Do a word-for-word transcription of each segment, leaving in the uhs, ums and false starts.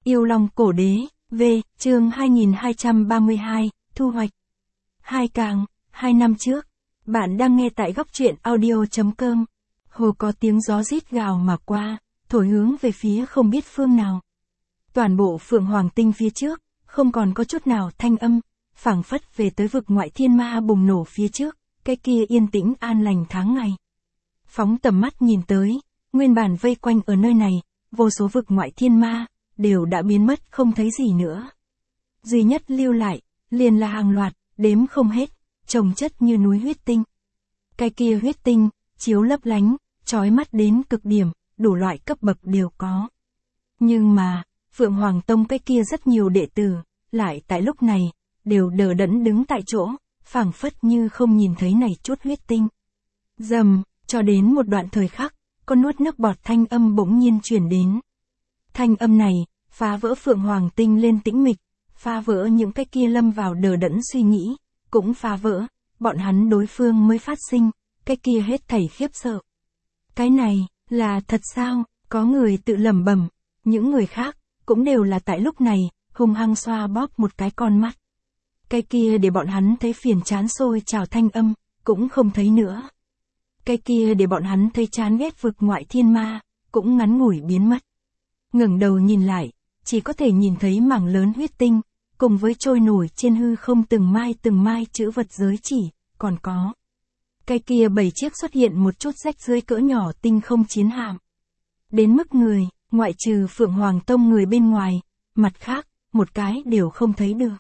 Yêu Long Cổ Đế, V, chương hai nghìn hai trăm ba mươi hai, thu hoạch. Hai càng, hai năm trước. Bạn đang nghe tại góc truyện audio.com. Hồ có tiếng gió rít gào mà qua, thổi hướng về phía không biết phương nào. Toàn bộ Phượng Hoàng Tinh phía trước, không còn có chút nào thanh âm, phảng phất về tới vực ngoại thiên ma bùng nổ phía trước, cái kia yên tĩnh an lành tháng ngày. Phóng tầm mắt nhìn tới, nguyên bản vây quanh ở nơi này, vô số vực ngoại thiên ma, đều đã biến mất không thấy gì nữa. Duy nhất lưu lại, liền là hàng loạt, đếm không hết, chồng chất như núi huyết tinh. Cái kia huyết tinh, chiếu lấp lánh, chói mắt đến cực điểm, đủ loại cấp bậc đều có. Nhưng mà, Phượng Hoàng Tông cái kia rất nhiều đệ tử, lại tại lúc này, đều đờ đẫn đứng tại chỗ, phảng phất như không nhìn thấy này chút huyết tinh. Dầm, cho đến một đoạn thời khắc, con nuốt nước bọt thanh âm bỗng nhiên truyền đến. Thanh âm này, phá vỡ Phượng Hoàng Tinh lên tĩnh mịch, phá vỡ những cái kia lâm vào đờ đẫn suy nghĩ, cũng phá vỡ, bọn hắn đối phương mới phát sinh, cái kia hết thảy khiếp sợ. Cái này, là thật sao, có người tự lẩm bẩm, những người khác, cũng đều là tại lúc này, hung hăng xoa bóp một cái con mắt. Cái kia để bọn hắn thấy phiền chán sôi trào thanh âm, cũng không thấy nữa. Cái kia để bọn hắn thấy chán ghét vực ngoại thiên ma, cũng ngắn ngủi biến mất. Ngẩng đầu nhìn lại, chỉ có thể nhìn thấy mảng lớn huyết tinh, cùng với trôi nổi trên hư không từng mai từng mai chữ vật giới chỉ, còn có. Cái kia bảy chiếc xuất hiện một chút rách dưới cỡ nhỏ tinh không chiến hạm. Đến mức người, ngoại trừ Phượng Hoàng Tông người bên ngoài, mặt khác, một cái đều không thấy được.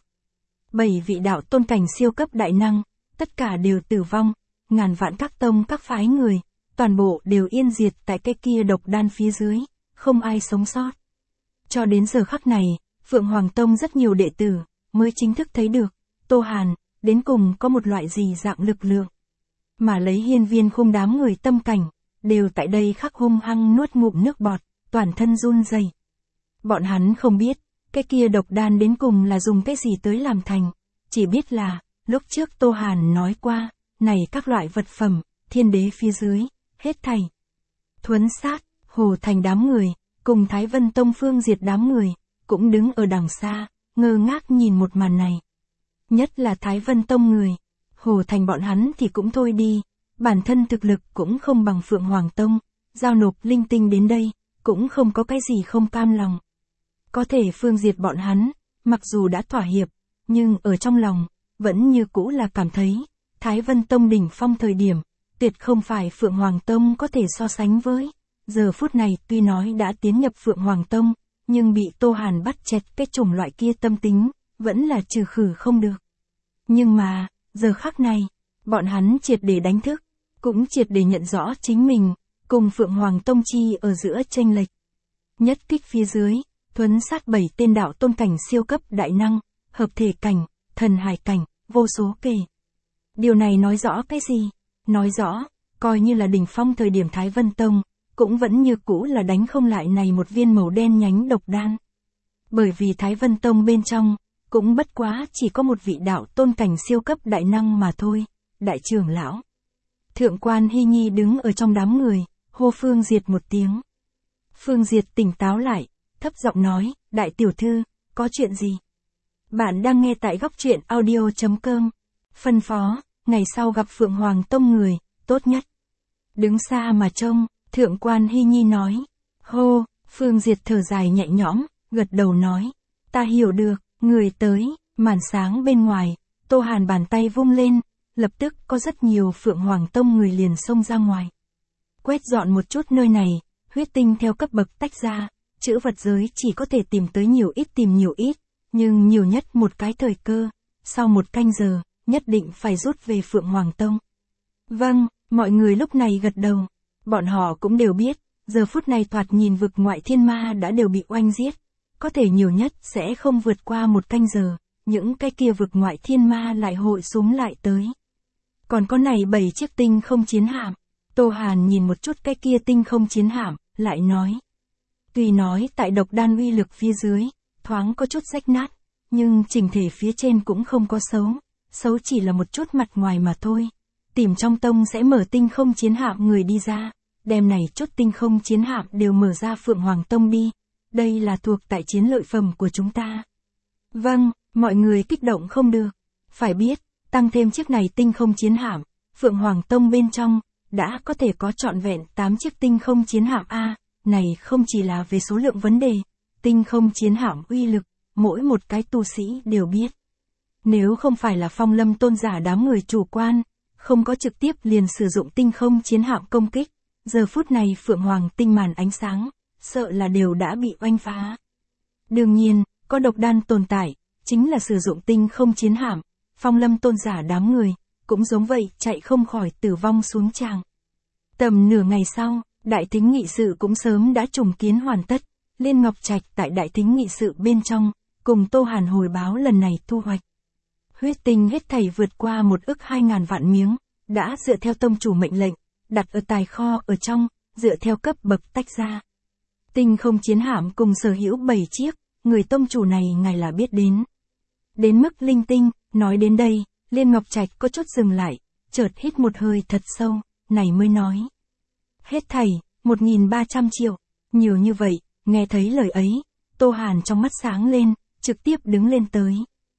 Bảy vị đạo tôn cảnh siêu cấp đại năng, tất cả đều tử vong, ngàn vạn các tông các phái người, toàn bộ đều yên diệt tại cái kia độc đan phía dưới, không ai sống sót. Cho đến giờ khắc này, Phượng Hoàng Tông rất nhiều đệ tử, mới chính thức thấy được, Tô Hàn, đến cùng có một loại gì dạng lực lượng. Mà lấy hiên viên khung đám người tâm cảnh, đều tại đây khắc hung hăng nuốt ngụm nước bọt, toàn thân run rẩy. Bọn hắn không biết, cái kia độc đan đến cùng là dùng cái gì tới làm thành, chỉ biết là, lúc trước Tô Hàn nói qua, này các loại vật phẩm, thiên đế phía dưới, hết thảy. Thuấn sát, Hồ Thành đám người, cùng Thái Vân Tông Phương Diệt đám người, cũng đứng ở đằng xa, ngơ ngác nhìn một màn này. Nhất là Thái Vân Tông người, Hồ Thành bọn hắn thì cũng thôi đi, bản thân thực lực cũng không bằng Phượng Hoàng Tông, giao nộp linh tinh đến đây, cũng không có cái gì không cam lòng. Có thể Phương Diệt bọn hắn, mặc dù đã thỏa hiệp, nhưng ở trong lòng, vẫn như cũ là cảm thấy, Thái Vân Tông đỉnh phong thời điểm, tuyệt không phải Phượng Hoàng Tông có thể so sánh với. Giờ phút này tuy nói đã tiến nhập Phượng Hoàng Tông, nhưng bị Tô Hàn bắt chẹt cái chủng loại kia tâm tính, vẫn là trừ khử không được. Nhưng mà, giờ khắc này, bọn hắn triệt để đánh thức, cũng triệt để nhận rõ chính mình, cùng Phượng Hoàng Tông chi ở giữa chênh lệch. Nhất kích phía dưới, thuấn sát bảy tên đạo tôn cảnh siêu cấp đại năng, hợp thể cảnh, thần hải cảnh, vô số kể. Điều này nói rõ cái gì? Nói rõ, coi như là đỉnh phong thời điểm Thái Vân Tông, cũng vẫn như cũ là đánh không lại này một viên màu đen nhánh độc đan. Bởi vì Thái Vân Tông bên trong, cũng bất quá chỉ có một vị đạo tôn cảnh siêu cấp đại năng mà thôi, đại trưởng lão. Thượng quan Hy Nhi đứng ở trong đám người, hô Phương Diệt một tiếng. Phương Diệt tỉnh táo lại, thấp giọng nói, đại tiểu thư, có chuyện gì? Bạn đang nghe tại góc truyện audio.com. Phân phó, ngày sau gặp Phượng Hoàng Tông người, tốt nhất. Đứng xa mà trông, Thượng quan Hy Nhi nói. Hô, Phương Diệt thở dài nhẹ nhõm, gật đầu nói. Ta hiểu được, người tới, màn sáng bên ngoài, Tô Hàn bàn tay vung lên, lập tức có rất nhiều Phượng Hoàng Tông người liền xông ra ngoài. Quét dọn một chút nơi này, huyết tinh theo cấp bậc tách ra, chữ vật giới chỉ có thể tìm tới nhiều ít tìm nhiều ít, nhưng nhiều nhất một cái thời cơ, sau một canh giờ, nhất định phải rút về Phượng Hoàng Tông. Vâng, mọi người lúc này gật đầu. Bọn họ cũng đều biết, giờ phút này thoạt nhìn vực ngoại thiên ma đã đều bị oanh giết. Có thể nhiều nhất sẽ không vượt qua một canh giờ, những cái kia vực ngoại thiên ma lại hội súm lại tới. Còn có này bảy chiếc tinh không chiến hạm. Tô Hàn nhìn một chút cái kia tinh không chiến hạm, lại nói. Tuy nói tại độc đan uy lực phía dưới, thoáng có chút rách nát, nhưng chỉnh thể phía trên cũng không có xấu. Xấu chỉ là một chút mặt ngoài mà thôi. Tìm trong tông sẽ mở tinh không chiến hạm người đi ra, đem này chút tinh không chiến hạm đều mở ra Phượng Hoàng Tông đi. đây là thuộc tại chiến lợi phẩm của chúng ta. Vâng, mọi người kích động không được. Phải biết, tăng thêm chiếc này tinh không chiến hạm, Phượng Hoàng Tông bên trong, đã có thể có trọn vẹn tám chiếc tinh không chiến hạm A, này không chỉ là về số lượng vấn đề, tinh không chiến hạm uy lực, mỗi một cái tu sĩ đều biết. Nếu không phải là Phong Lâm tôn giả đám người chủ quan, không có trực tiếp liền sử dụng tinh không chiến hạm công kích, giờ phút này Phượng Hoàng tinh màn ánh sáng, sợ là đều đã bị oanh phá. Đương nhiên, có độc đan tồn tại, chính là sử dụng tinh không chiến hạm, Phong Lâm tôn giả đám người, cũng giống vậy chạy không khỏi tử vong xuống tràng. Tầm nửa ngày sau, đại thính nghị sự cũng sớm đã trùng kiến hoàn tất, Liên Ngọc Trạch tại đại thính nghị sự bên trong, cùng Tô Hàn hồi báo lần này thu hoạch. Huyết tinh hết thảy vượt qua một ức hai ngàn vạn miếng, đã dựa theo tông chủ mệnh lệnh, đặt ở tài kho ở trong, dựa theo cấp bậc tách ra. Tinh không chiến hạm cùng sở hữu bảy chiếc, người tông chủ này ngài là biết đến. Đến mức linh tinh, nói đến đây, Liên Ngọc Trạch có chút dừng lại, chợt hít một hơi thật sâu, này mới nói. Hết thảy, một nghìn ba trăm triệu, nhiều như vậy, nghe thấy lời ấy, Tô Hàn trong mắt sáng lên, trực tiếp đứng lên tới.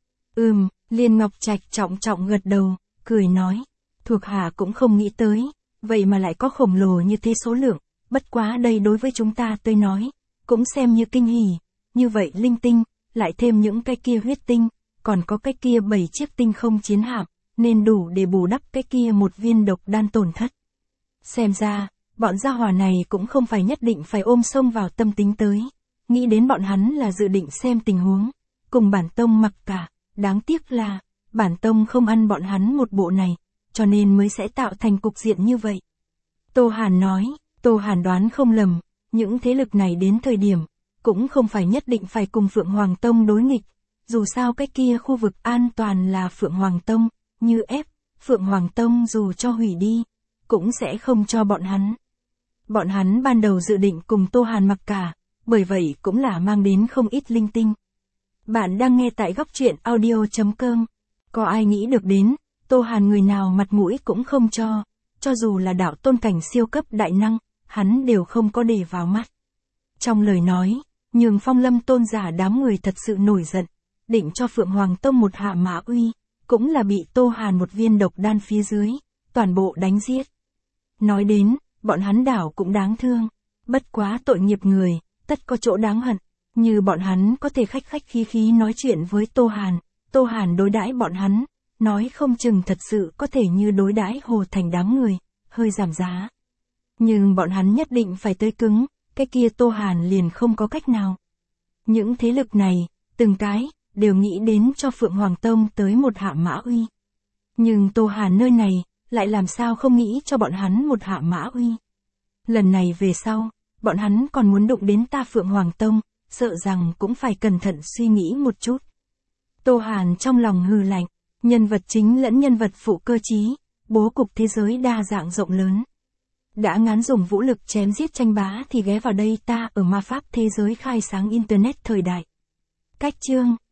Ừm, Liên Ngọc Trạch trọng trọng gật đầu, cười nói, thuộc hạ cũng không nghĩ tới, vậy mà lại có khổng lồ như thế số lượng, bất quá đây đối với chúng ta tôi nói, cũng xem như kinh hỉ, như vậy linh tinh, lại thêm những cái kia huyết tinh, còn có cái kia bảy chiếc tinh không chiến hạm, nên đủ để bù đắp cái kia một viên độc đan tổn thất. Xem ra, bọn gia hỏa này cũng không phải nhất định phải ôm xông vào tâm tính tới, nghĩ đến bọn hắn là dự định xem tình huống, cùng bản tông mặc cả, đáng tiếc là, bản tông không ăn bọn hắn một bộ này, cho nên mới sẽ tạo thành cục diện như vậy. Tô Hàn nói, Tô Hàn đoán không lầm, những thế lực này đến thời điểm, cũng không phải nhất định phải cùng Phượng Hoàng Tông đối nghịch, dù sao cái kia khu vực an toàn là Phượng Hoàng Tông, như ép, Phượng Hoàng Tông dù cho hủy đi, cũng sẽ không cho bọn hắn. Bọn hắn ban đầu dự định cùng Tô Hàn mặc cả, bởi vậy cũng là mang đến không ít linh tinh. Bạn đang nghe tại góc truyện audio chấm com. Có ai nghĩ được đến, Tô Hàn người nào mặt mũi cũng không cho, cho dù là đạo tôn cảnh siêu cấp đại năng, hắn đều không có để vào mắt. Trong lời nói, nhường Phong Lâm tôn giả đám người thật sự nổi giận, định cho Phượng Hoàng Tông một hạ mã uy, cũng là bị Tô Hàn một viên độc đan phía dưới, toàn bộ đánh giết. Nói đến, bọn hắn đảo cũng đáng thương, bất quá tội nghiệp người, tất có chỗ đáng hận, như bọn hắn có thể khách khách khí khí nói chuyện với Tô Hàn, Tô Hàn đối đãi bọn hắn, nói không chừng thật sự có thể như đối đãi Hồ Thành đám người, hơi giảm giá. Nhưng bọn hắn nhất định phải tới cứng, cái kia Tô Hàn liền không có cách nào. Những thế lực này, từng cái, đều nghĩ đến cho Phượng Hoàng Tông tới một hạ mã uy. Nhưng Tô Hàn nơi này, lại làm sao không nghĩ cho bọn hắn một hạ mã uy. Lần này về sau, bọn hắn còn muốn đụng đến ta Phượng Hoàng Tông, sợ rằng cũng phải cẩn thận suy nghĩ một chút. Tô Hàn trong lòng hừ lạnh, nhân vật chính lẫn nhân vật phụ cơ trí, bố cục thế giới đa dạng rộng lớn. Đã ngán dùng vũ lực chém giết tranh bá thì ghé vào đây ta ở ma pháp thế giới khai sáng Internet thời đại. Cách chương